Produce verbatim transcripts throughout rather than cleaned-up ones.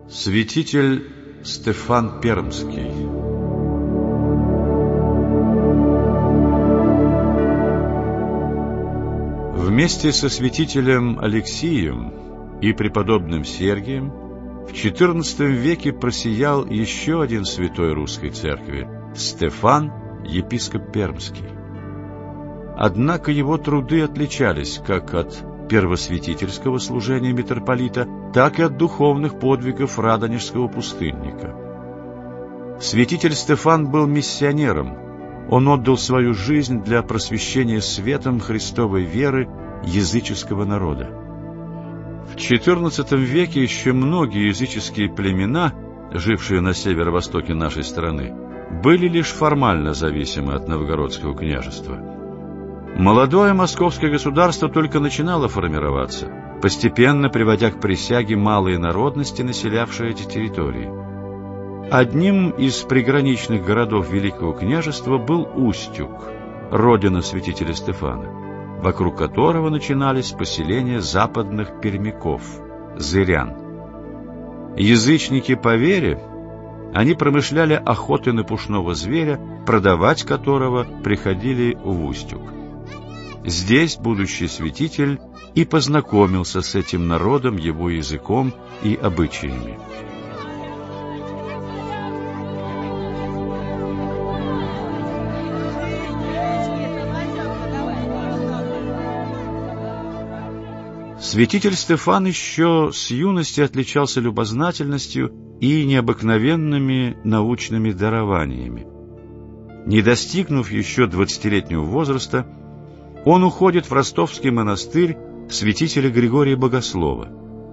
Святитель Стефан Пермский. Вместе со святителем Алексием и преподобным Сергием в четырнадцатом веке просиял еще один святой русской церкви – Стефан, епископ Пермский. Однако его труды отличались как от первосвятительского служения митрополита, так и от духовных подвигов радонежского пустынника. Святитель Стефан был миссионером. Он отдал свою жизнь для просвещения светом Христовой веры языческого народа. В четырнадцатом веке еще многие языческие племена, жившие на северо-востоке нашей страны, были лишь формально зависимы от новгородского княжества. Молодое московское государство только начинало формироваться, постепенно приводя к присяге малые народности, населявшие эти территории. Одним из приграничных городов Великого княжества был Устюг, родина святителя Стефана, вокруг которого начинались поселения западных пермяков, зырян. Язычники по вере, они промышляли охотой на пушного зверя, продавать которого приходили в Устюг. Здесь будущий святитель и познакомился с этим народом, его языком и обычаями. Святитель Стефан еще с юности отличался любознательностью и необыкновенными научными дарованиями. Не достигнув еще двадцатилетнего возраста, он уходит в ростовский монастырь святителя Григория Богослова.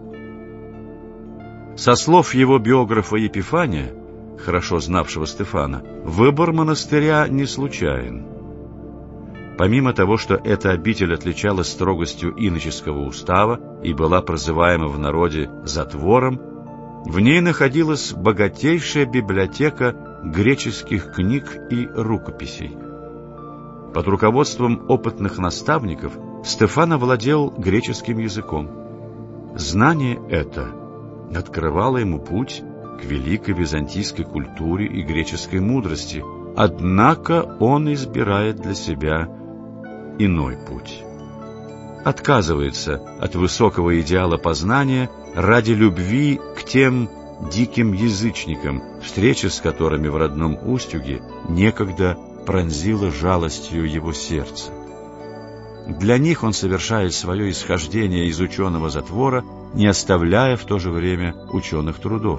Со слов его биографа Епифания, хорошо знавшего Стефана, выбор монастыря не случайен. Помимо того, что эта обитель отличалась строгостью иноческого устава и была прозываема в народе затвором, в ней находилась богатейшая библиотека греческих книг и рукописей. Под руководством опытных наставников Стефан овладел греческим языком. Знание это открывало ему путь к великой византийской культуре и греческой мудрости, однако он избирает для себя иной путь. Отказывается от высокого идеала познания ради любви к тем диким язычникам, встреча с которыми в родном Устюге некогда пронзила жалостью его сердце. Для них он совершает свое исхождение из ученого затвора, не оставляя в то же время ученых трудов.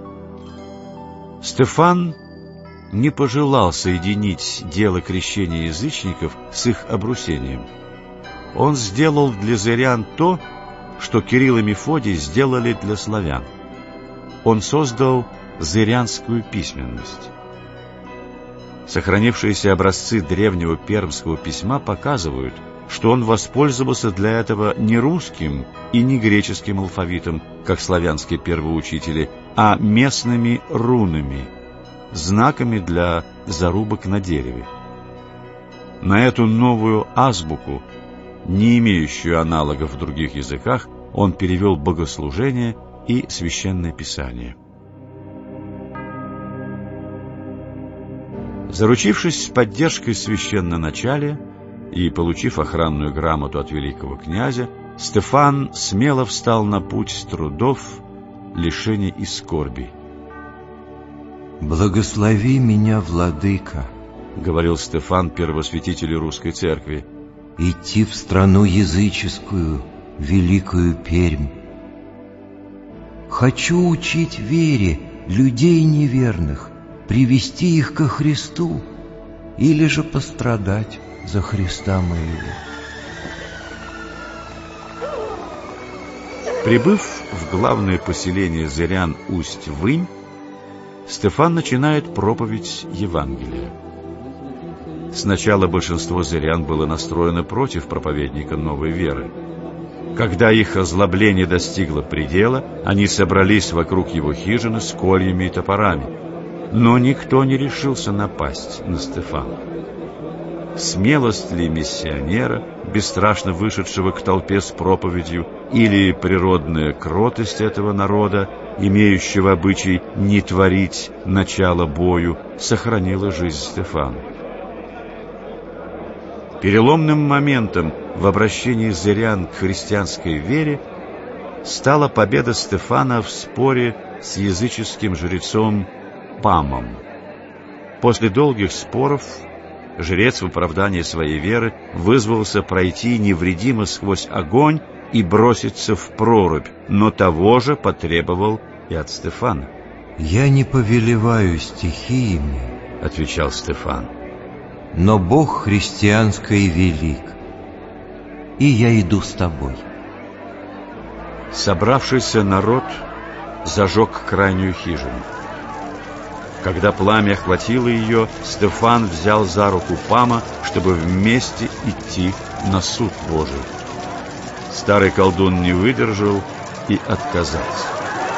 Стефан не пожелал соединить дело крещения язычников с их обрусением. Он сделал для зырян то, что Кирилл и Мефодий сделали для славян. Он создал зырянскую письменность. Сохранившиеся образцы древнего пермского письма показывают, что он воспользовался для этого не русским и не греческим алфавитом, как славянские первоучители, а местными рунами, знаками для зарубок на дереве. На эту новую азбуку, не имеющую аналогов в других языках, он перевел богослужение и священное писание. Заручившись поддержкой священноначалия и получив охранную грамоту от великого князя, Стефан смело встал на путь трудов, лишений и скорби. «Благослови меня, владыка», — говорил Стефан первосвятителю русской церкви, — «идти в страну языческую, великую Пермь. Хочу учить вере людей неверных, привести их ко Христу или же пострадать за Христа моего». Прибыв в главное поселение зырян Усть-Вынь, Стефан начинает проповедь Евангелия. Сначала большинство зырян было настроено против проповедника новой веры. Когда их озлобление достигло предела, они собрались вокруг его хижины с кольями и топорами. Но никто не решился напасть на Стефана. Смелость ли миссионера, бесстрашно вышедшего к толпе с проповедью, или природная кротость этого народа имеющего обычай не творить начало бою, сохранила жизнь Стефану. Переломным моментом в обращении зырян к христианской вере стала победа Стефана в споре с языческим жрецом Памом. После долгих споров жрец в оправдание своей веры вызвался пройти невредимо сквозь огонь и броситься в прорубь, но того же потребовал и от Стефана. «Я не повелеваю стихиями, — отвечал Стефан, — но Бог христианской велик, и я иду с тобой». Собравшийся народ зажег крайнюю хижину. Когда пламя охватило ее, Стефан взял за руку Пама, чтобы вместе идти на суд Божий. Старый колдун не выдержал и отказался.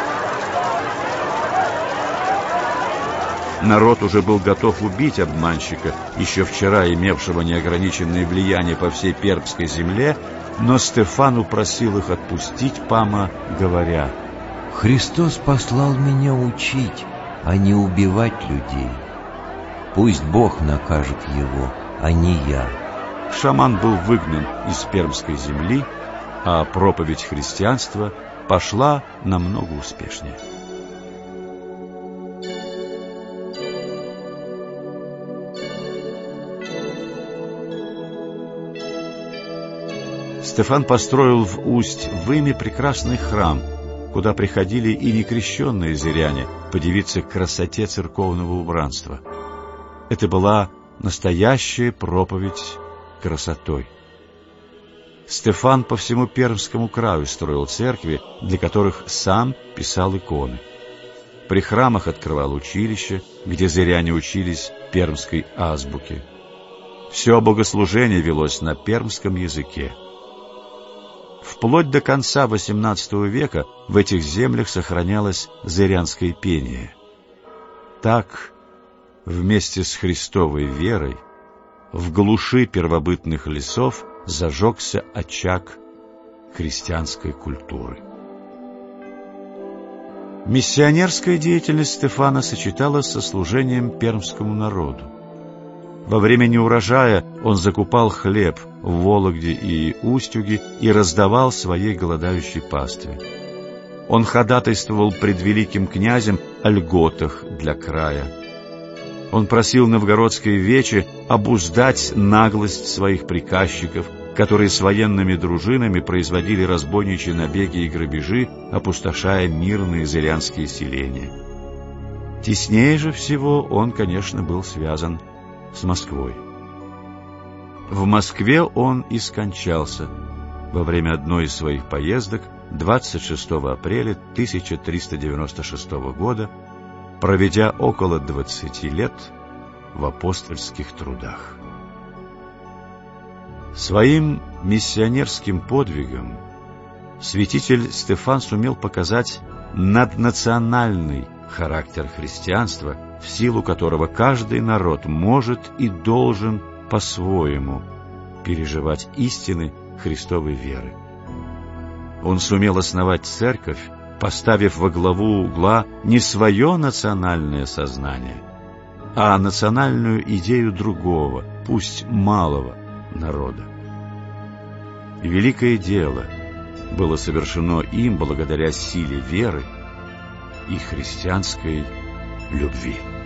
Народ уже был готов убить обманщика, еще вчера имевшего неограниченное влияние по всей пермской земле, но Стефан упросил их отпустить Пама, говоря: «Христос послал меня учить, а не убивать людей. Пусть Бог накажет его, а не я». Шаман был выгнан из пермской земли, а проповедь христианства пошла намного успешнее. Стефан построил в Усть-Выме прекрасный храм, куда приходили и некрещенные зыряне подивиться красоте церковного убранства. Это была настоящая проповедь красотой. Стефан по всему Пермскому краю строил церкви, для которых сам писал иконы. При храмах открывал училища, где зыряне учились пермской азбуке. Все богослужение велось на пермском языке. Вплоть до конца восемнадцатого века в этих землях сохранялось зырянское пение. Так, вместе с Христовой верой, в глуши первобытных лесов зажегся очаг христианской культуры. Миссионерская деятельность Стефана сочеталась со служением пермскому народу. Во время неурожая он закупал хлеб в Вологде и Устюге и раздавал своей голодающей пастве. Он ходатайствовал пред великим князем о льготах для края. Он просил новгородское вече обуздать наглость своих приказчиков, которые с военными дружинами производили разбойничьи набеги и грабежи, опустошая мирные зырянские селения. Теснее же всего он, конечно, был связан с Москвой. В Москве он и скончался во время одной из своих поездок двадцать шестого апреля тысяча триста девяносто шестого года, проведя около двадцати лет в апостольских трудах. Своим миссионерским подвигом святитель Стефан сумел показать наднациональный характер христианства, в силу которого каждый народ может и должен по-своему переживать истины Христовой веры. Он сумел основать церковь, поставив во главу угла не свое национальное сознание, а национальную идею другого, пусть малого, народа. И великое дело было совершено им благодаря силе веры и христианской любви.